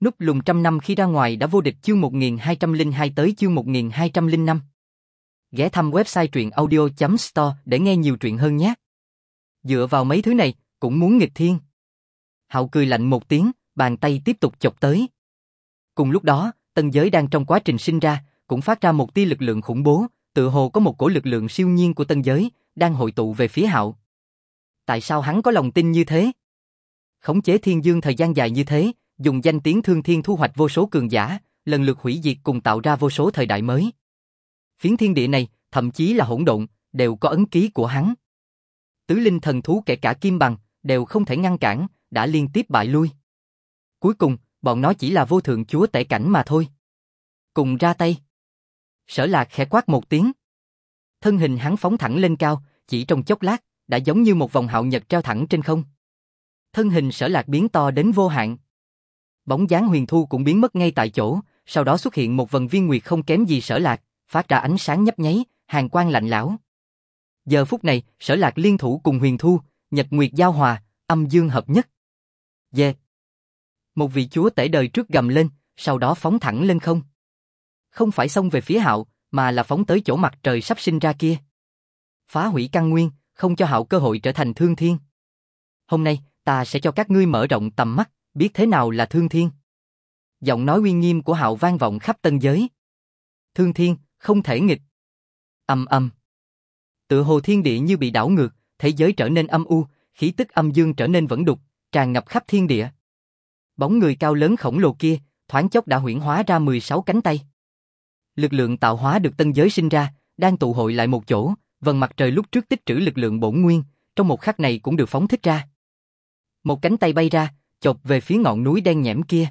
Núp lùm trăm năm khi ra ngoài đã vô địch chương 1202 tới chương 1205. Ghé thăm website truyện audio.store để nghe nhiều truyện hơn nhé. Dựa vào mấy thứ này, cũng muốn nghịch thiên. Hạo cười lạnh một tiếng, bàn tay tiếp tục chộp tới. Cùng lúc đó, tân giới đang trong quá trình sinh ra, cũng phát ra một tia lực lượng khủng bố, tựa hồ có một cổ lực lượng siêu nhiên của tân giới, đang hội tụ về phía Hạo. Tại sao hắn có lòng tin như thế? Khống chế thiên dương thời gian dài như thế, dùng danh tiếng thương thiên thu hoạch vô số cường giả, lần lượt hủy diệt cùng tạo ra vô số thời đại mới. Phiến thiên địa này, thậm chí là hỗn độn, đều có ấn ký của hắn. Tứ linh thần thú kể cả kim bằng, đều không thể ngăn cản, đã liên tiếp bại lui. Cuối cùng, bọn nó chỉ là vô thượng chúa tể cảnh mà thôi. Cùng ra tay. Sở Lạc khẽ quát một tiếng. Thân hình hắn phóng thẳng lên cao, chỉ trong chốc lát, đã giống như một vòng hạo nhật treo thẳng trên không. Thân hình Sở Lạc biến to đến vô hạn. Bóng dáng Huyền Thu cũng biến mất ngay tại chỗ, sau đó xuất hiện một vần viên nguyệt không kém gì Sở Lạc, phát ra ánh sáng nhấp nháy, hàn quang lạnh lẽo. Giờ phút này, Sở Lạc liên thủ cùng Huyền Thu, nhật nguyệt giao hòa, âm dương hợp nhất. Yeah. Một vị chúa tể đời trước gầm lên, sau đó phóng thẳng lên không. Không phải xông về phía Hạo, mà là phóng tới chỗ mặt trời sắp sinh ra kia. Phá hủy căn nguyên, không cho Hạo cơ hội trở thành thương thiên. Hôm nay, ta sẽ cho các ngươi mở rộng tầm mắt, biết thế nào là thương thiên. Giọng nói uy nghiêm của Hạo vang vọng khắp tân giới. Thương thiên, không thể nghịch. Ầm ầm. Tựa hồ thiên địa như bị đảo ngược, thế giới trở nên âm u, khí tức âm dương trở nên vẩn đục, tràn ngập khắp thiên địa. Bóng người cao lớn khổng lồ kia, thoáng chốc đã huyễn hóa ra 16 cánh tay. Lực lượng tạo hóa được tân giới sinh ra, đang tụ hội lại một chỗ, vầng mặt trời lúc trước tích trữ lực lượng bổn nguyên, trong một khắc này cũng được phóng thích ra. Một cánh tay bay ra, chộp về phía ngọn núi đen nhẽm kia.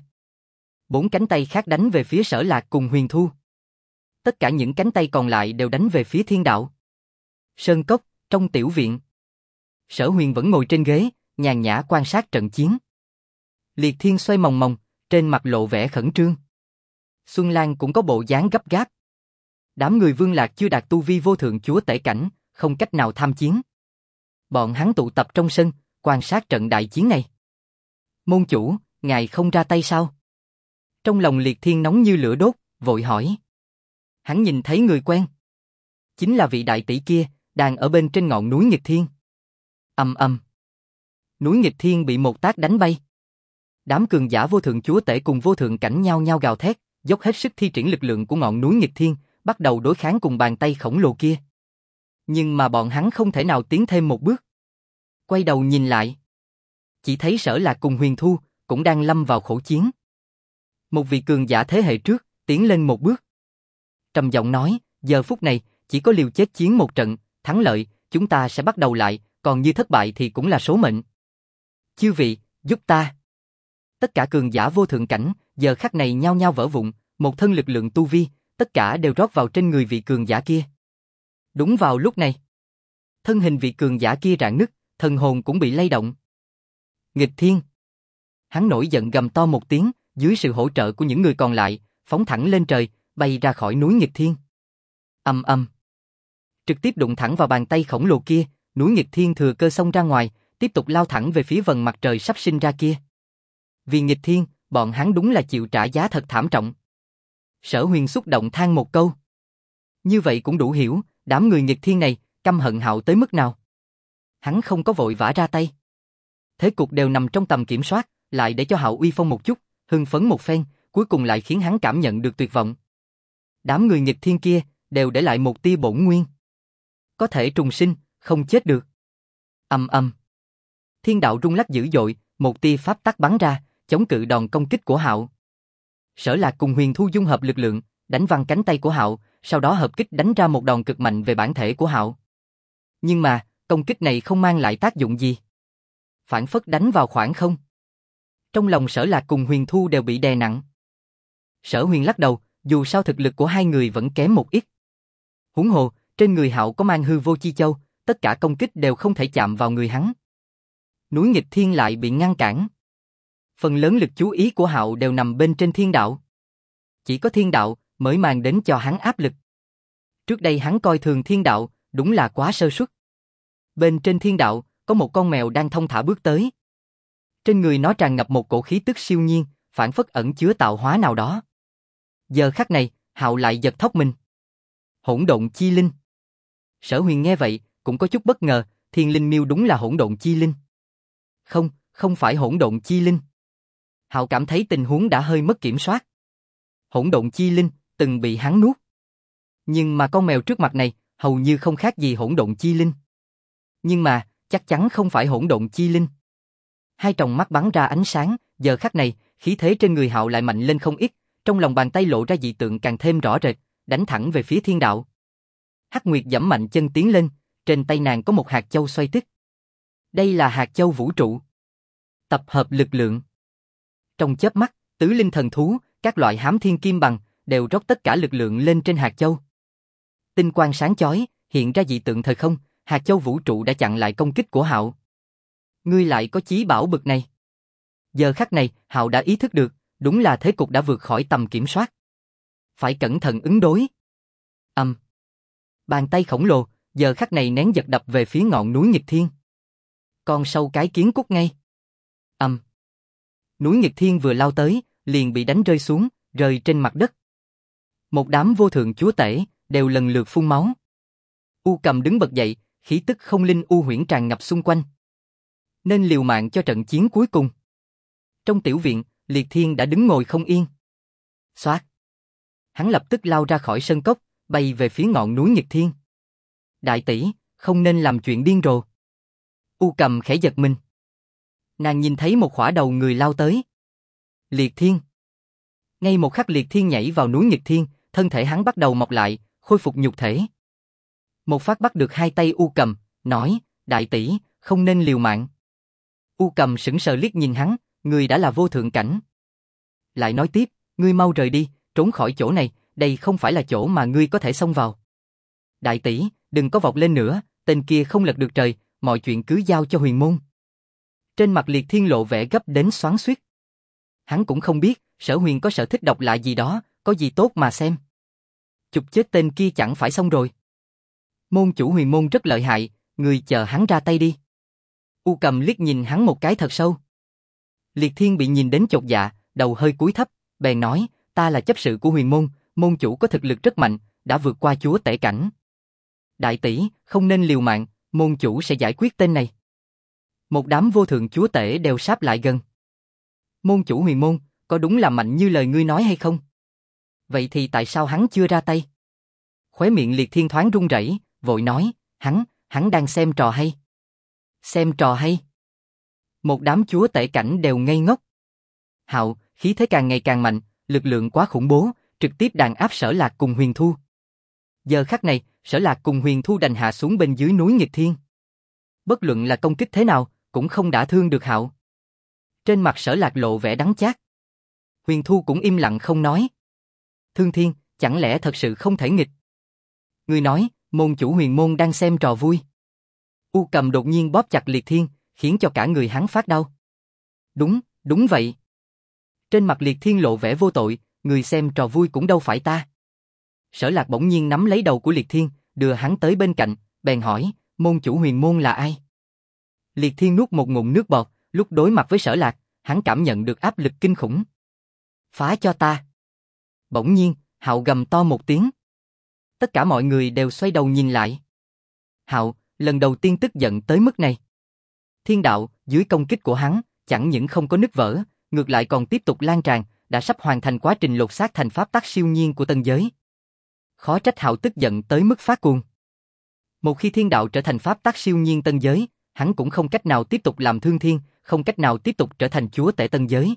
4 cánh tay khác đánh về phía Sở Lạc cùng Huyền Thu. Tất cả những cánh tay còn lại đều đánh về phía thiên đạo. Sơn cốc, trong tiểu viện. Sở Huyền vẫn ngồi trên ghế, nhàn nhã quan sát trận chiến. Liệt Thiên xoay mòng mòng, trên mặt lộ vẻ khẩn trương. Xuân Lan cũng có bộ dáng gấp gáp. Đám người Vương Lạc chưa đạt tu vi vô thượng chúa tể cảnh, không cách nào tham chiến. Bọn hắn tụ tập trong sân, quan sát trận đại chiến này. Môn chủ, ngài không ra tay sao? Trong lòng Liệt Thiên nóng như lửa đốt, vội hỏi. Hắn nhìn thấy người quen. Chính là vị đại tỷ kia, đang ở bên trên ngọn núi Nghịch Thiên. Ầm ầm. Núi Nghịch Thiên bị một tát đánh bay. Đám cường giả vô thượng chúa tể cùng vô thượng cảnh nhao nhao gào thét, dốc hết sức thi triển lực lượng của ngọn núi Nghịch Thiên, bắt đầu đối kháng cùng bàn tay khổng lồ kia. Nhưng mà bọn hắn không thể nào tiến thêm một bước. Quay đầu nhìn lại, chỉ thấy Sở Lạc cùng Huyền Thu cũng đang lâm vào khổ chiến. Một vị cường giả thế hệ trước tiến lên một bước, trầm giọng nói: giờ phút này chỉ có liều chết chiến một trận, thắng lợi chúng ta sẽ bắt đầu lại, còn như thất bại thì cũng là số mệnh. Chư vị, giúp ta! Tất cả cường giả vô thượng cảnh giờ khắc này nhao nhao vỡ vụn, một thân lực lượng tu vi, tất cả đều rót vào trên người vị cường giả kia. Đúng vào lúc này, thân hình vị cường giả kia rạn nứt, thần hồn cũng bị lay động. Nghịch Thiên! Hắn nổi giận gầm to một tiếng, dưới sự hỗ trợ của những người còn lại, phóng thẳng lên trời, bay ra khỏi núi Nghịch Thiên. Ầm ầm! Trực tiếp đụng thẳng vào bàn tay khổng lồ kia, núi Nghịch Thiên thừa cơ xông ra ngoài, tiếp tục lao thẳng về phía vầng mặt trời sắp sinh ra kia. Vì Nghịch Thiên, bọn hắn đúng là chịu trả giá thật thảm trọng. Sở Huyền xúc động than một câu. Như vậy cũng đủ hiểu, đám người Nghịch Thiên này căm hận Hạo tới mức nào. Hắn không có vội vã ra tay. Thế cục đều nằm trong tầm kiểm soát, lại để cho Hạo uy phong một chút, hưng phấn một phen, cuối cùng lại khiến hắn cảm nhận được tuyệt vọng. Đám người Nghịch Thiên kia đều để lại một tia bổn nguyên. Có thể trùng sinh, không chết được. Ầm ầm. Thiên đạo rung lắc dữ dội, một tia pháp tắc bắn ra, chống cự đòn công kích của Hạo. Sở Lạc cùng Huyền Thu dung hợp lực lượng, đánh văng cánh tay của Hạo, sau đó hợp kích đánh ra một đòn cực mạnh về bản thể của Hạo. Nhưng mà, công kích này không mang lại tác dụng gì. Phản phất đánh vào khoảng không. Trong lòng Sở Lạc cùng Huyền Thu đều bị đè nặng. Sở Huyền lắc đầu, dù sao thực lực của hai người vẫn kém một ít. Huống hồ, trên người Hạo có mang hư vô chi châu, tất cả công kích đều không thể chạm vào người hắn. Núi Nghịch Thiên lại bị ngăn cản. Phần lớn lực chú ý của Hạo đều nằm bên trên thiên đạo. Chỉ có thiên đạo mới mang đến cho hắn áp lực. Trước đây hắn coi thường thiên đạo, đúng là quá sơ suất. Bên trên thiên đạo, có một con mèo đang thong thả bước tới. Trên người nó tràn ngập một cổ khí tức siêu nhiên, phản phất ẩn chứa tạo hóa nào đó. Giờ khắc này, Hạo lại giật thót mình. Hỗn độn chi linh. Sở Huyền nghe vậy, cũng có chút bất ngờ, Thiên Linh Miêu đúng là hỗn độn chi linh. Không, không phải hỗn độn chi linh. Hạo cảm thấy tình huống đã hơi mất kiểm soát. Hỗn độn chi linh từng bị hắn nuốt. Nhưng mà con mèo trước mặt này hầu như không khác gì hỗn độn chi linh. Nhưng mà, chắc chắn không phải hỗn độn chi linh. Hai tròng mắt bắn ra ánh sáng, giờ khắc này, khí thế trên người Hạo lại mạnh lên không ít, trong lòng bàn tay lộ ra dị tượng càng thêm rõ rệt, đánh thẳng về phía thiên đạo. Hắc Nguyệt giẫm mạnh chân tiến lên, trên tay nàng có một hạt châu xoay tích. Đây là hạt châu vũ trụ. Tập hợp lực lượng. Trong chớp mắt, tứ linh thần thú, các loại hám thiên kim bằng, đều rót tất cả lực lượng lên trên hạt châu. Tinh quang sáng chói, hiện ra dị tượng thời không, hạt châu vũ trụ đã chặn lại công kích của Hạo. Ngươi lại có chí bảo bực này. Giờ khắc này, Hạo đã ý thức được, đúng là thế cục đã vượt khỏi tầm kiểm soát. Phải cẩn thận ứng đối. Bàn tay khổng lồ, giờ khắc này nén giật đập về phía ngọn núi Nghịch Thiên. Con sâu cái kiến cút ngay. Núi Nghịch Thiên vừa lao tới, liền bị đánh rơi xuống, rơi trên mặt đất. Một đám vô thượng chúa tể, đều lần lượt phun máu. U Cầm đứng bật dậy, khí tức không linh u huyễn tràn ngập xung quanh. Nên liều mạng cho trận chiến cuối cùng. Trong tiểu viện, Liệt Thiên đã đứng ngồi không yên. Xoát. Hắn lập tức lao ra khỏi sân cốc, bay về phía ngọn núi Nghịch Thiên. Đại tỷ, không nên làm chuyện điên rồ. U Cầm khẽ giật mình. Nàng nhìn thấy một khỏa đầu người lao tới. Liệt Thiên. Ngay một khắc Liệt Thiên nhảy vào núi Nghịch Thiên, thân thể hắn bắt đầu mọc lại, khôi phục nhục thể. Một phát bắt được hai tay U Cầm, nói, đại tỷ, không nên liều mạng. U Cầm sững sờ liếc nhìn hắn, người đã là vô thượng cảnh. Lại nói tiếp, ngươi mau rời đi, trốn khỏi chỗ này, đây không phải là chỗ mà ngươi có thể xông vào. Đại tỷ, đừng có vọt lên nữa, tên kia không lật được trời, mọi chuyện cứ giao cho Huyền Môn. Trên mặt Liệt Thiên lộ vẻ gấp đến xoắn xuýt. Hắn cũng không biết, Sở Huyền có sở thích độc lạ gì đó, có gì tốt mà xem. Chụp chết tên kia chẳng phải xong rồi. Môn chủ Huyền Môn rất lợi hại, người chờ hắn ra tay đi. U Cầm liếc nhìn hắn một cái thật sâu. Liệt Thiên bị nhìn đến chột dạ, đầu hơi cúi thấp, bèn nói, ta là chấp sự của Huyền Môn, môn chủ có thực lực rất mạnh, đã vượt qua chúa tể cảnh. Đại tỷ, không nên liều mạng, môn chủ sẽ giải quyết tên này. Một đám vô thượng chúa tể đều sáp lại gần. Môn chủ Huyền Môn, có đúng là mạnh như lời ngươi nói hay không? Vậy thì tại sao hắn chưa ra tay? Khóe miệng Liệt Thiên thoáng run rẩy, vội nói, hắn đang xem trò hay. Xem trò hay? Một đám chúa tể cảnh đều ngây ngốc. Hạo, khí thế càng ngày càng mạnh, lực lượng quá khủng bố, trực tiếp đàn áp Sở Lạc cùng Huyền Thu. Giờ khắc này, Sở Lạc cùng Huyền Thu đành hạ xuống bên dưới núi Nghịch Thiên. Bất luận là công kích thế nào, cũng không đả thương được Hạo. Trên mặt Sở Lạc lộ vẻ đắng chát. Huyền Thu cũng im lặng không nói. Thương Thiên, chẳng lẽ thật sự không thể nghịch? Ngươi nói, môn chủ Huyền Môn đang xem trò vui. U Cầm đột nhiên bóp chặt Liệt Thiên, khiến cho cả người hắn phát đau. Đúng vậy. Trên mặt Liệt Thiên lộ vẻ vô tội, người xem trò vui cũng đâu phải ta. Sở Lạc bỗng nhiên nắm lấy đầu của Liệt Thiên, đưa hắn tới bên cạnh, bèn hỏi, môn chủ Huyền Môn là ai? Liệt Thiên nuốt một ngụm nước bọt, lúc đối mặt với Sở Lạc, hắn cảm nhận được áp lực kinh khủng. Phá cho ta. Bỗng nhiên, Hạo gầm to một tiếng. Tất cả mọi người đều xoay đầu nhìn lại. Hạo, lần đầu tiên tức giận tới mức này. Thiên đạo, dưới công kích của hắn, chẳng những không có nứt vỡ, ngược lại còn tiếp tục lan tràn, đã sắp hoàn thành quá trình lột xác thành pháp tắc siêu nhiên của tân giới. Khó trách Hạo tức giận tới mức phát cuồng. Một khi thiên đạo trở thành pháp tắc siêu nhiên tân giới, hắn cũng không cách nào tiếp tục làm thương thiên, không cách nào tiếp tục trở thành chúa tể tân giới.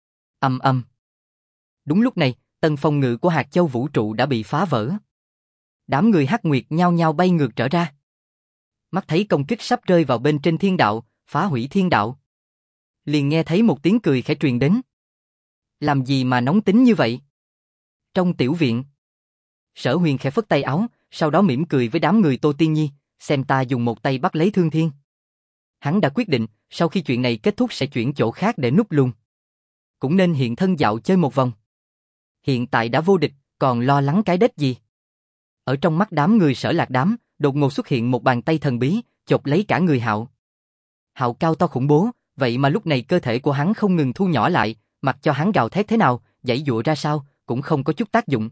Đúng lúc này, tầng phòng ngự của hạt châu vũ trụ đã bị phá vỡ. Đám người Hắc Nguyệt nhao nhao bay ngược trở ra. Mắt thấy công kích sắp rơi vào bên trên thiên đạo, phá hủy thiên đạo. Liền nghe thấy một tiếng cười khẽ truyền đến. Làm gì mà nóng tính như vậy? Trong tiểu viện, Sở Huyền khẽ phất tay áo, sau đó mỉm cười với đám người Tô Tiên Nhi, xem ta dùng một tay bắt lấy Thương Thiên. Hắn đã quyết định, sau khi chuyện này kết thúc sẽ chuyển chỗ khác để núp lùn. Cũng nên hiện thân dạo chơi một vòng. Hiện tại đã vô địch, còn lo lắng cái đết gì? Ở trong mắt đám người Sở Lạc đám, đột ngột xuất hiện một bàn tay thần bí, chộp lấy cả người Hạo. Hạo cao to khủng bố, vậy mà lúc này cơ thể của hắn không ngừng thu nhỏ lại, mặc cho hắn gào thét thế nào, giãy giụa ra sao, cũng không có chút tác dụng.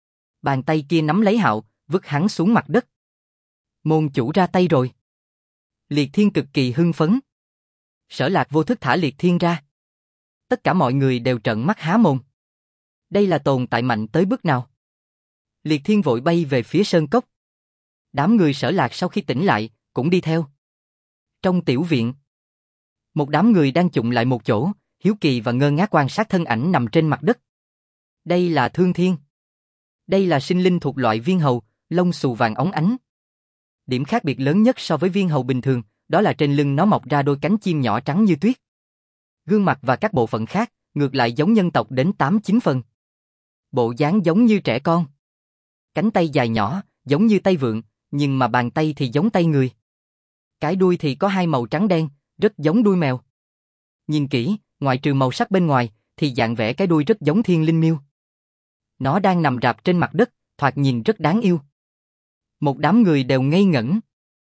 Bàn tay kia nắm lấy Hạo, vứt hắn xuống mặt đất. Môn chủ ra tay rồi. Liệt Thiên cực kỳ hưng phấn. Sở Lạc vô thức thả Liệt Thiên ra. Tất cả mọi người đều trợn mắt há mồm. Đây là tồn tại mạnh tới bước nào? Liệt Thiên vội bay về phía sơn cốc. Đám người Sở Lạc sau khi tỉnh lại, cũng đi theo. Trong tiểu viện, một đám người đang chụm lại một chỗ, hiếu kỳ và ngơ ngác quan sát thân ảnh nằm trên mặt đất. Đây là Thương Thiên. Đây là sinh linh thuộc loại viên hầu, lông xù vàng óng ánh. Điểm khác biệt lớn nhất so với viên hầu bình thường, đó là trên lưng nó mọc ra đôi cánh chim nhỏ trắng như tuyết. Gương mặt và các bộ phận khác, ngược lại giống nhân tộc đến 8-9 phần. Bộ dáng giống như trẻ con. Cánh tay dài nhỏ, giống như tay vượn, nhưng mà bàn tay thì giống tay người. Cái đuôi thì có hai màu trắng đen, rất giống đuôi mèo. Nhìn kỹ, ngoại trừ màu sắc bên ngoài, thì dạng vẽ cái đuôi rất giống thiên linh miêu. Nó đang nằm rạp trên mặt đất, thoạt nhìn rất đáng yêu. Một đám người đều ngây ngẩn.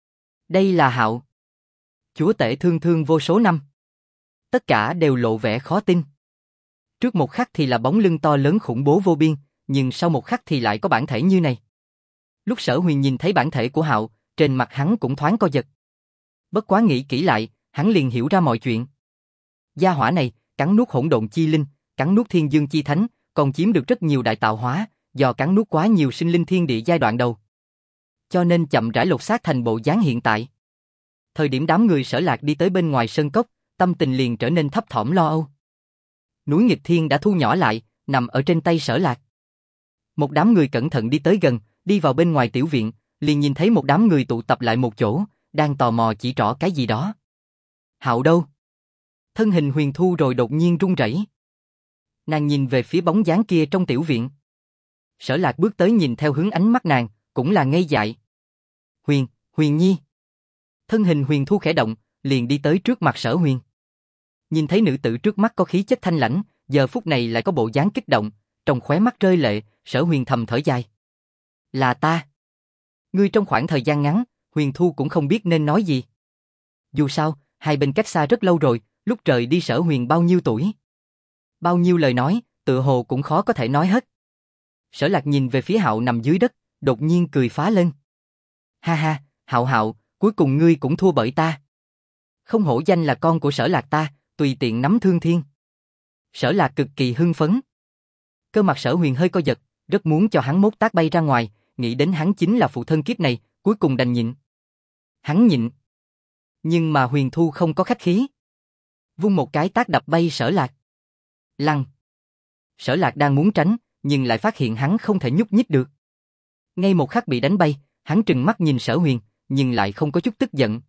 Đây là Hạo, chúa tể Thương Thương vô số năm. Tất cả đều lộ vẻ khó tin. Trước một khắc thì là bóng lưng to lớn khủng bố vô biên, nhưng sau một khắc thì lại có bản thể như này. Lúc Sở Huyền nhìn thấy bản thể của Hạo, trên mặt hắn cũng thoáng co giật. Bất quá nghĩ kỹ lại, hắn liền hiểu ra mọi chuyện. Gia hỏa này, cắn nuốt hỗn độn chi linh, cắn nuốt thiên dương chi thánh, còn chiếm được rất nhiều đại tạo hóa, do cắn nuốt quá nhiều sinh linh thiên địa giai đoạn đầu. Cho nên chậm rãi lột xác thành bộ dáng hiện tại. Thời điểm đám người Sở Lạc đi tới bên ngoài sơn cốc, tâm tình liền trở nên thấp thỏm lo âu. Núi Nghịch Thiên đã thu nhỏ lại, nằm ở trên tay Sở Lạc. Một đám người cẩn thận đi tới gần, đi vào bên ngoài tiểu viện, liền nhìn thấy một đám người tụ tập lại một chỗ, đang tò mò chỉ trỏ cái gì đó. Hạo đâu? Thân hình Huyền Thu rồi đột nhiên run rẩy. Nàng nhìn về phía bóng dáng kia trong tiểu viện. Sở Lạc bước tới nhìn theo hướng ánh mắt nàng, cũng là ngây dại. Huyền Nhi. Thân hình Huyền Thu khẽ động, liền đi tới trước mặt Sở Huyền. Nhìn thấy nữ tử trước mắt có khí chất thanh lãnh, giờ phút này lại có bộ dáng kích động, trong khóe mắt rơi lệ, Sở Huyền thầm thở dài. Là ta. Ngươi trong khoảng thời gian ngắn, Huyền Thu cũng không biết nên nói gì. Dù sao, hai bên cách xa rất lâu rồi, lúc trời đi Sở Huyền bao nhiêu tuổi. Bao nhiêu lời nói, tựa hồ cũng khó có thể nói hết. Sở Lạc nhìn về phía Hạo nằm dưới đất, đột nhiên cười phá lên. Ha ha, Hạo, cuối cùng ngươi cũng thua bởi ta. Không hổ danh là con của Sở Lạc ta, tùy tiện nắm Thương Thiên. Sở Lạc cực kỳ hưng phấn. Cơ mặt Sở Huyền hơi co giật, rất muốn cho hắn mốt tác bay ra ngoài, nghĩ đến hắn chính là phụ thân kiếp này, cuối cùng đành nhịn. Hắn nhịn. Nhưng mà Huyền Thu không có khách khí. Vung một cái tác đập bay Sở Lạc. Lăn. Sở Lạc đang muốn tránh, nhưng lại phát hiện hắn không thể nhúc nhích được. Ngay một khắc bị đánh bay, hắn trừng mắt nhìn Sở Huyền, nhưng lại không có chút tức giận.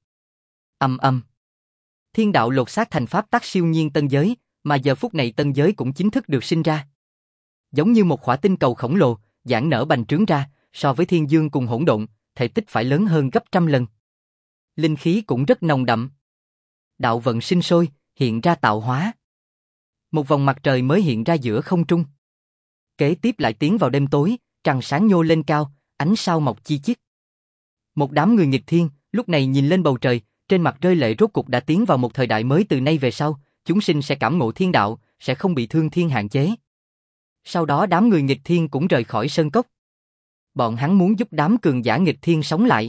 Ầm. Thiên đạo lột xác thành pháp tắc siêu nhiên tân giới, mà giờ phút này tân giới cũng chính thức được sinh ra. Giống như một khỏa tinh cầu khổng lồ, giãn nở bành trướng ra, so với thiên dương cùng hỗn độn, thể tích phải lớn hơn gấp trăm lần. Linh khí cũng rất nồng đậm. Đạo vận sinh sôi, hiện ra tạo hóa. Một vòng mặt trời mới hiện ra giữa không trung. Kế tiếp lại tiến vào đêm tối, trăng sáng nhô lên cao, ánh sao mọc chi chít. Một đám người nghịch thiên, lúc này nhìn lên bầu trời, trên mặt rơi lệ, rốt cục đã tiến vào một thời đại mới, từ nay về sau, chúng sinh sẽ cảm ngộ thiên đạo, sẽ không bị Thương Thiên hạn chế. Sau đó đám người nghịch thiên cũng rời khỏi sơn cốc. Bọn hắn muốn giúp đám cường giả nghịch thiên sống lại.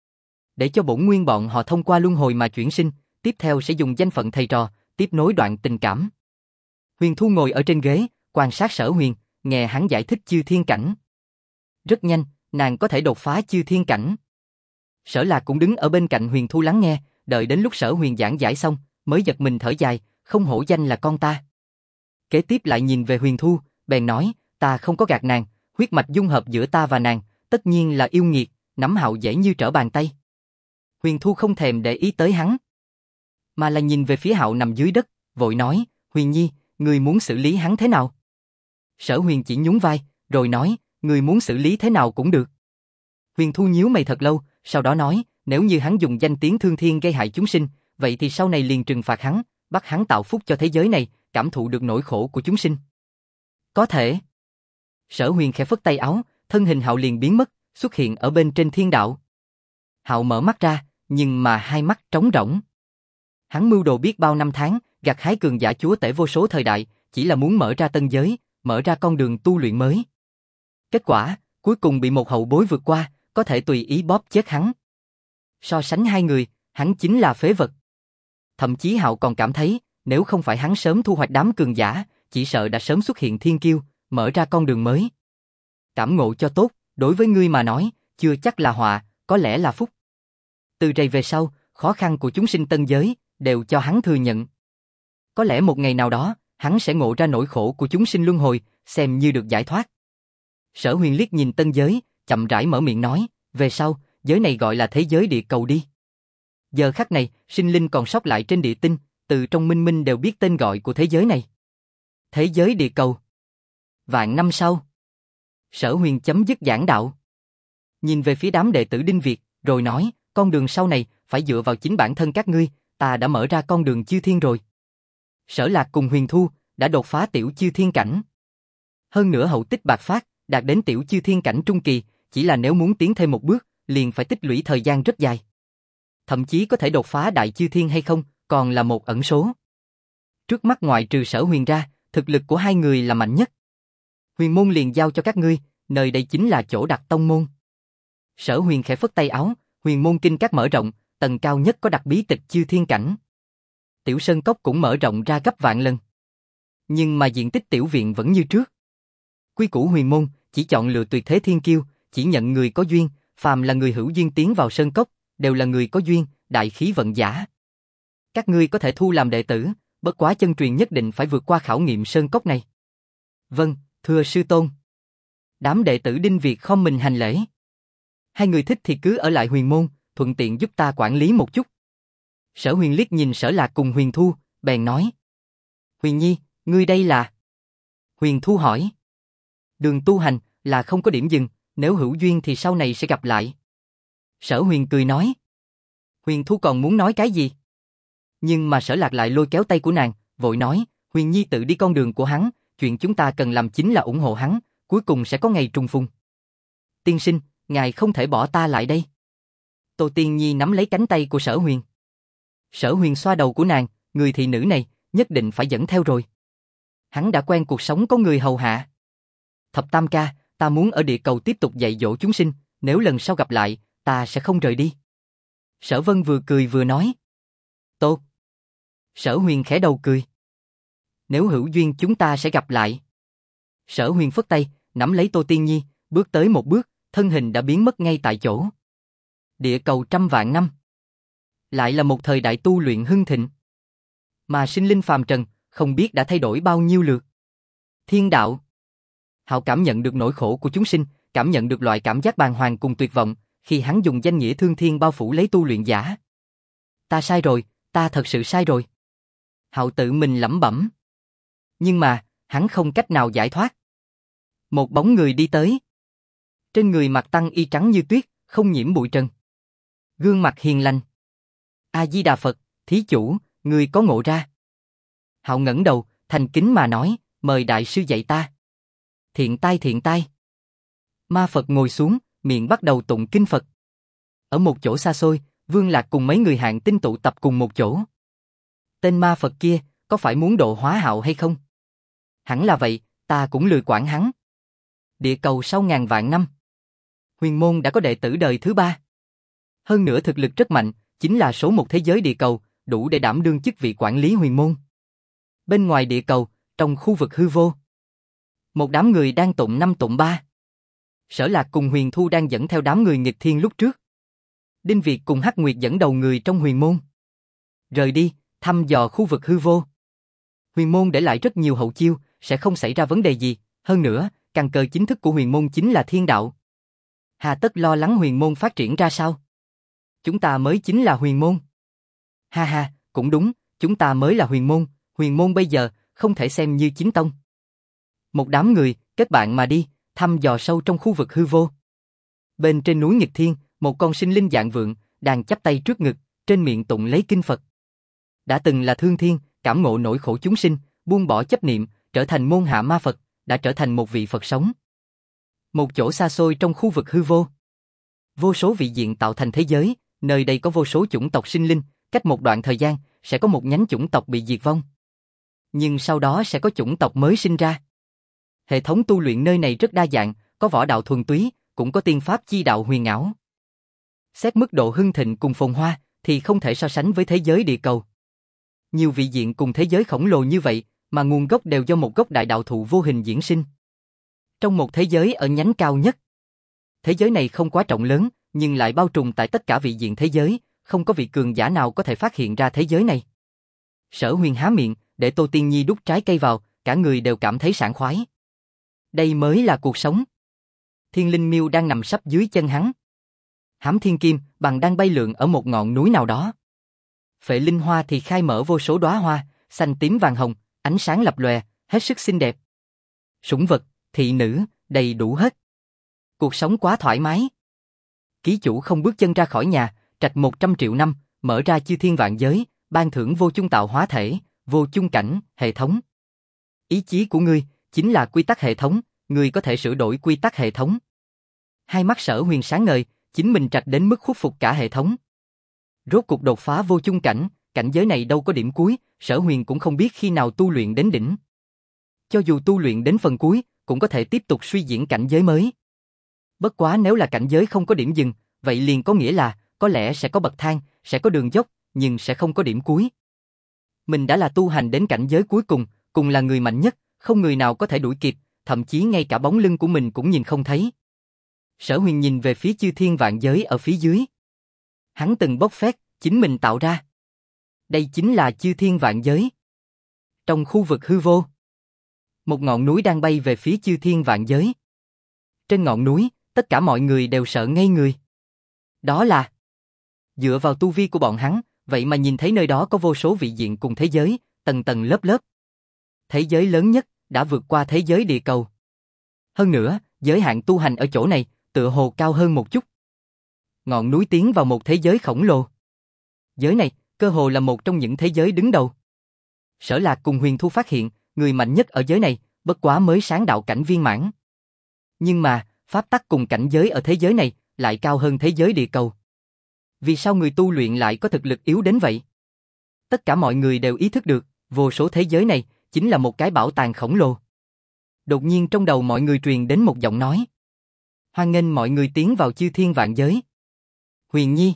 Để cho bổn nguyên bọn họ thông qua luân hồi mà chuyển sinh, tiếp theo sẽ dùng danh phận thầy trò, tiếp nối đoạn tình cảm. Huyền Thu ngồi ở trên ghế, quan sát Sở Huyền, nghe hắn giải thích chư thiên cảnh. Rất nhanh, nàng có thể đột phá chư thiên cảnh. Sở Lạc cũng đứng ở bên cạnh Huyền Thu lắng nghe, đợi đến lúc Sở Huyền giảng giải xong, mới giật mình thở dài, không hổ danh là con ta. Kế tiếp lại nhìn về Huyền Thu, bèn nói, ta không có gạt nàng, huyết mạch dung hợp giữa ta và nàng, tất nhiên là yêu nghiệt, nắm Hạo dễ như trở bàn tay. Huyền Thu không thèm để ý tới hắn, mà là nhìn về phía Hạo nằm dưới đất, vội nói, Huyền Nhi, ngươi muốn xử lý hắn thế nào? Sở Huyền chỉ nhún vai, rồi nói, ngươi muốn xử lý thế nào cũng được. Huyền Thu nhíu mày thật lâu, sau đó nói, nếu như hắn dùng danh tiếng Thương Thiên gây hại chúng sinh, vậy thì sau này liền trừng phạt hắn, bắt hắn tạo phúc cho thế giới này, cảm thụ được nỗi khổ của chúng sinh. Có thể. Sở Huyền khẽ phất tay áo, thân hình Hạo liền biến mất, xuất hiện ở bên trên thiên đạo. Hạo mở mắt ra, nhưng mà hai mắt trống rỗng. Hắn mưu đồ biết bao năm tháng, gặt hái cường giả chúa tể vô số thời đại, chỉ là muốn mở ra tân giới, mở ra con đường tu luyện mới. Kết quả, cuối cùng bị một hậu bối vượt qua, có thể tùy ý bóp chết hắn. So sánh hai người, hắn chính là phế vật. Thậm chí Hạo còn cảm thấy, nếu không phải hắn sớm thu hoạch đám cường giả, chỉ sợ đã sớm xuất hiện thiên kiêu, mở ra con đường mới. Cảm ngộ cho tốt, đối với ngươi mà nói, chưa chắc là họa, có lẽ là phúc. Từ đây về sau, khó khăn của chúng sinh tân giới, đều cho hắn thừa nhận. Có lẽ một ngày nào đó, hắn sẽ ngộ ra nỗi khổ của chúng sinh luân hồi, xem như được giải thoát. Sở Huyền liếc nhìn tân giới, chậm rãi mở miệng nói, về sau, giới này gọi là thế giới địa cầu đi. Giờ khắc này, sinh linh còn sót lại trên địa tinh, từ trong minh minh đều biết tên gọi của thế giới này. Thế giới địa cầu. Vạn năm sau. Sở Huyền chấm dứt giảng đạo. Nhìn về phía đám đệ tử Đinh Việt, rồi nói, con đường sau này, phải dựa vào chính bản thân các ngươi, ta đã mở ra con đường chư thiên rồi. Sở Lạc cùng Huyền Thu, đã đột phá tiểu chư thiên cảnh. Hơn nữa hậu tích bạc phát, đạt đến tiểu chư thiên cảnh trung kỳ, chỉ là nếu muốn tiến thêm một bước, liền phải tích lũy thời gian rất dài. Thậm chí có thể đột phá đại chư thiên hay không, còn là một ẩn số. Trước mắt ngoại trừ Sở Huyền ra, thực lực của hai người là mạnh nhất. Huyền môn liền giao cho các ngươi, nơi đây chính là chỗ đặt tông môn. Sở Huyền khẽ phất tay áo, Huyền môn kinh các mở rộng, tầng cao nhất có đặc bí tịch chư thiên cảnh. Tiểu sơn cốc cũng mở rộng ra gấp vạn lần. Nhưng mà diện tích tiểu viện vẫn như trước. Quy củ Huyền môn, chỉ chọn lựa tuyệt thế thiên kiêu, chỉ nhận người có duyên, phàm là người hữu duyên tiến vào sơn cốc, đều là người có duyên, đại khí vận giả. Các ngươi có thể thu làm đệ tử, bất quá chân truyền nhất định phải vượt qua khảo nghiệm sơn cốc này. Vâng, thưa sư tôn. Đám đệ tử Đinh Việt khom mình hành lễ. Hai người thích thì cứ ở lại Huyền môn, thuận tiện giúp ta quản lý một chút. Sở Huyền liếc nhìn Sở Lạc cùng Huyền Thu, bèn nói. Huyền Nhi, ngươi đây là? Huyền Thu hỏi. Đường tu hành, là không có điểm dừng, nếu hữu duyên thì sau này sẽ gặp lại. Sở Huyền cười nói. Huyền Thu còn muốn nói cái gì? Nhưng mà Sở Lạc lại lôi kéo tay của nàng, vội nói, Huyền Nhi tự đi con đường của hắn, chuyện chúng ta cần làm chính là ủng hộ hắn, cuối cùng sẽ có ngày trùng phùng. Tiên sinh, ngài không thể bỏ ta lại đây. Tô Tiên Nhi nắm lấy cánh tay của Sở Huyền. Sở Huyền xoa đầu của nàng, người thị nữ này, nhất định phải dẫn theo rồi. Hắn đã quen cuộc sống có người hầu hạ. Thập Tam ca, ta muốn ở địa cầu tiếp tục dạy dỗ chúng sinh, nếu lần sau gặp lại, ta sẽ không rời đi. Sở Vân vừa cười vừa nói. Tốt. Sở Huyền khẽ đầu cười. Nếu hữu duyên chúng ta sẽ gặp lại. Sở Huyền phất tay, nắm lấy Tô Tiên Nhi, bước tới một bước, thân hình đã biến mất ngay tại chỗ. Địa cầu trăm vạn năm. Lại là một thời đại tu luyện hưng thịnh. Mà sinh linh phàm trần, không biết đã thay đổi bao nhiêu lượt. Thiên đạo. Hạo cảm nhận được nỗi khổ của chúng sinh, cảm nhận được loại cảm giác bàng hoàng cùng tuyệt vọng, khi hắn dùng danh nghĩa thương thiên bao phủ lấy tu luyện giả. Ta sai rồi, ta thật sự sai rồi. Hạo tự mình lẩm bẩm. Nhưng mà, hắn không cách nào giải thoát. Một bóng người đi tới. Trên người mặc tăng y trắng như tuyết, không nhiễm bụi trần. Gương mặt hiền lành. A-di-đà Phật, thí chủ, người có ngộ ra. Hạo ngẩng đầu, thành kính mà nói, mời đại sư dạy ta. Thiện tai thiện tai. Ma Phật ngồi xuống, miệng bắt đầu tụng kinh Phật. Ở một chỗ xa xôi, Vương Lạc cùng mấy người hạng tinh tụ tập cùng một chỗ. Tên ma Phật kia, có phải muốn độ hóa Hạo hay không? Hẳn là vậy, ta cũng lười quản hắn. Địa cầu sau ngàn vạn năm. Huyền môn đã có đệ tử đời thứ 3. Hơn nữa thực lực rất mạnh, chính là số một thế giới địa cầu, đủ để đảm đương chức vị quản lý huyền môn. Bên ngoài địa cầu, trong khu vực hư vô, một đám người đang tụng năm tụng ba. Sở Lạc cùng Huyền Thu đang dẫn theo đám người nghịch thiên lúc trước. Đinh Việt cùng Hắc Nguyệt dẫn đầu người trong huyền môn. Rời đi, thăm dò khu vực hư vô. Huyền môn để lại rất nhiều hậu chiêu, sẽ không xảy ra vấn đề gì. Hơn nữa, căn cơ chính thức của huyền môn chính là thiên đạo. Hà tất lo lắng huyền môn phát triển ra sao? Chúng ta mới chính là huyền môn. Ha ha, cũng đúng, chúng ta mới là huyền môn bây giờ, không thể xem như chính tông. Một đám người, kết bạn mà đi, thăm dò sâu trong khu vực hư vô. Bên trên núi Nghịch Thiên, một con sinh linh dạng vượng, đang chắp tay trước ngực, trên miệng tụng lấy kinh Phật. Đã từng là thương thiên, cảm ngộ nỗi khổ chúng sinh, buông bỏ chấp niệm, trở thành môn hạ ma Phật, đã trở thành một vị Phật sống. Một chỗ xa xôi trong khu vực hư vô. Vô số vị diện tạo thành thế giới, nơi đây có vô số chủng tộc sinh linh, cách một đoạn thời gian, sẽ có một nhánh chủng tộc bị diệt vong. nhưng sau đó sẽ có chủng tộc mới sinh ra. Hệ thống tu luyện nơi này rất đa dạng, có võ đạo thuần túy, cũng có tiên pháp chi đạo huyền ảo. Xét mức độ hưng thịnh cùng phồn hoa, thì không thể so sánh với thế giới địa cầu. Nhiều vị diện cùng thế giới khổng lồ như vậy, mà nguồn gốc đều do một gốc đại đạo thụ vô hình diễn sinh. Trong một thế giới ở nhánh cao nhất. Thế giới này không quá rộng lớn, nhưng lại bao trùm tại tất cả vị diện thế giới, không có vị cường giả nào có thể phát hiện ra thế giới này. Sở Huyền há miệng, để Tô Tiên Nhi đút trái cây vào, cả người đều cảm thấy sảng khoái. Đây mới là cuộc sống. Thiên Linh Miêu đang nằm sấp dưới chân hắn. Hám Thiên Kim bằng đang bay lượn ở một ngọn núi nào đó. Phệ Linh Hoa thì khai mở vô số đóa hoa, xanh tím vàng hồng, ánh sáng lập lòe, hết sức xinh đẹp. Sủng vật, thị nữ, đầy đủ hết. Cuộc sống quá thoải mái. Ký chủ không bước chân ra khỏi nhà, trạch 100 triệu năm, mở ra chư thiên vạn giới, ban thưởng vô chung tạo hóa thể, vô chung cảnh, hệ thống. Ý chí của ngươi chính là quy tắc hệ thống, ngươi có thể sửa đổi quy tắc hệ thống. Hai mắt Sở Huyền sáng ngời, chính mình trạch đến mức khuất phục cả hệ thống. Rốt cuộc đột phá vô chung cảnh, cảnh giới này đâu có điểm cuối, Sở Huyền cũng không biết khi nào tu luyện đến đỉnh. Cho dù tu luyện đến phần cuối, cũng có thể tiếp tục suy diễn cảnh giới mới. Bất quá nếu là cảnh giới không có điểm dừng, vậy liền có nghĩa là, có lẽ sẽ có bậc thang, sẽ có đường dốc, nhưng sẽ không có điểm cuối. Mình đã là tu hành đến cảnh giới cuối cùng, cùng là người mạnh nhất, không người nào có thể đuổi kịp, thậm chí ngay cả bóng lưng của mình cũng nhìn không thấy. Sở Huyền nhìn về phía chư thiên vạn giới ở phía dưới. Hắn từng bốc phét, chính mình tạo ra. Đây chính là chư thiên vạn giới. Trong khu vực hư vô, một ngọn núi đang bay về phía chư thiên vạn giới. Trên ngọn núi, tất cả mọi người đều sợ ngây người. Đó là dựa vào tu vi của bọn hắn, vậy mà nhìn thấy nơi đó có vô số vị diện cùng thế giới, tầng tầng lớp lớp. Thế giới lớn nhất đã vượt qua thế giới địa cầu. Hơn nữa, giới hạn tu hành ở chỗ này tựa hồ cao hơn một chút. Ngọn núi tiến vào một thế giới khổng lồ. Giới này cơ hồ là một trong những thế giới đứng đầu. Sở Lạc cùng Huyền Thu phát hiện, người mạnh nhất ở giới này, bất quá mới sáng đạo cảnh viên mãn. Nhưng mà, pháp tắc cùng cảnh giới ở thế giới này lại cao hơn thế giới địa cầu. Vì sao người tu luyện lại có thực lực yếu đến vậy? Tất cả mọi người đều ý thức được, vô số thế giới này chính là một cái bảo tàng khổng lồ. Đột nhiên trong đầu mọi người truyền đến một giọng nói. Hoan nghênh mọi người tiến vào chư thiên vạn giới. Huyền Nhi,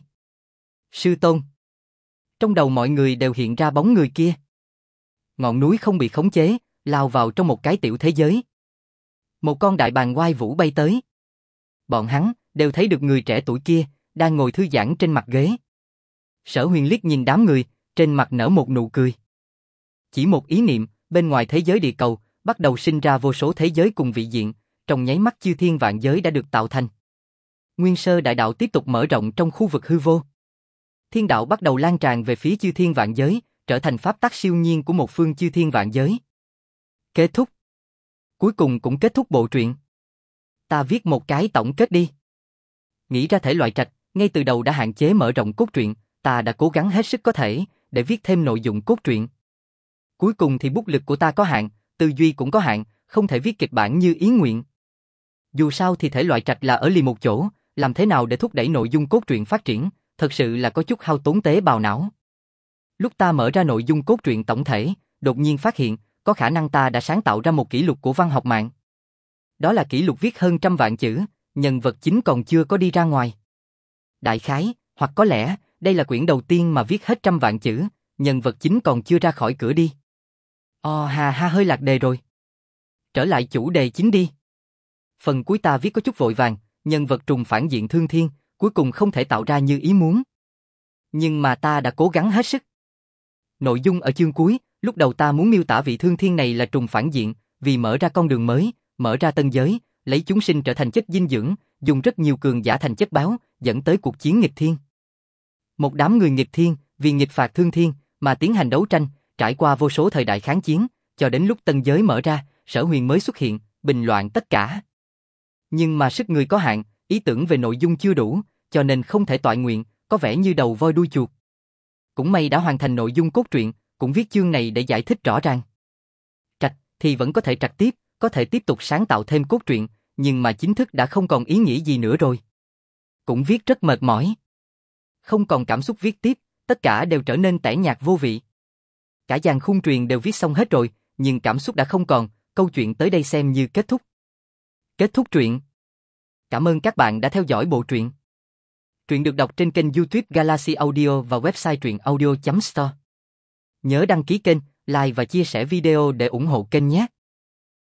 Sư Tôn. Trong đầu mọi người đều hiện ra bóng người kia. Ngọn núi không bị khống chế, lao vào trong một cái tiểu thế giới. Một con đại bàng oai vũ bay tới. Bọn hắn đều thấy được người trẻ tuổi kia đang ngồi thư giãn trên mặt ghế. Sở Huyền liếc nhìn đám người, trên mặt nở một nụ cười. Chỉ một ý niệm, bên ngoài thế giới địa cầu bắt đầu sinh ra vô số thế giới cùng vị diện, trong nháy mắt chư thiên vạn giới đã được tạo thành. Nguyên sơ đại đạo tiếp tục mở rộng trong khu vực hư vô. Thiên đạo bắt đầu lan tràn về phía chư thiên vạn giới, trở thành pháp tắc siêu nhiên của một phương chư thiên vạn giới. Kết thúc. Cuối cùng cũng kết thúc bộ truyện. Ta viết một cái tổng kết đi. Nghĩ ra thể loại trạch, ngay từ đầu đã hạn chế mở rộng cốt truyện, ta đã cố gắng hết sức có thể để viết thêm nội dung cốt truyện. Cuối cùng thì bút lực của ta có hạn, tư duy cũng có hạn, không thể viết kịch bản như ý nguyện. Dù sao thì thể loại trạch là ở lì một chỗ, làm thế nào để thúc đẩy nội dung cốt truyện phát triển, thật sự là có chút hao tốn tế bào não. Lúc ta mở ra nội dung cốt truyện tổng thể, đột nhiên phát hiện, có khả năng ta đã sáng tạo ra một kỷ lục của văn học mạng. Đó là kỷ lục viết hơn 100 vạn chữ, nhân vật chính còn chưa có đi ra ngoài. Đại khái, hoặc có lẽ, đây là quyển đầu tiên mà viết hết 100 vạn chữ, nhân vật chính còn chưa ra khỏi cửa đi. Ha hơi lạc đề rồi. Trở lại chủ đề chính đi. Phần cuối ta viết có chút vội vàng, nhân vật trùng phản diện Thương Thiên, cuối cùng không thể tạo ra như ý muốn. Nhưng mà ta đã cố gắng hết sức. Nội dung ở chương cuối, lúc đầu ta muốn miêu tả vị Thương Thiên này là trùng phản diện, vì mở ra con đường mới, mở ra tân giới, lấy chúng sinh trở thành chất dinh dưỡng, dùng rất nhiều cường giả thành chất báo, dẫn tới cuộc chiến nghịch thiên. Một đám người nghịch thiên, vì nghịch phạt Thương Thiên, mà tiến hành đấu tranh, trải qua vô số thời đại kháng chiến, cho đến lúc tân giới mở ra, Sở Huyền mới xuất hiện, bình loạn tất cả. Nhưng mà sức người có hạn, ý tưởng về nội dung chưa đủ, cho nên không thể toại nguyện, có vẻ như đầu voi đuôi chuột. Cũng may đã hoàn thành nội dung cốt truyện, cũng viết chương này để giải thích rõ ràng. Trạch thì vẫn có thể trạch tiếp, có thể tiếp tục sáng tạo thêm cốt truyện, nhưng mà chính thức đã không còn ý nghĩa gì nữa rồi. Cũng viết rất mệt mỏi. Không còn cảm xúc viết tiếp, tất cả đều trở nên tẻ nhạt vô vị. Cả dàn khung truyện đều viết xong hết rồi, nhưng cảm xúc đã không còn, câu chuyện tới đây xem như kết thúc. Kết thúc truyện. Cảm ơn các bạn đã theo dõi bộ truyện. Truyện được đọc trên kênh YouTube Galaxy Audio và website truyện audio.store. Nhớ đăng ký kênh, like và chia sẻ video để ủng hộ kênh nhé.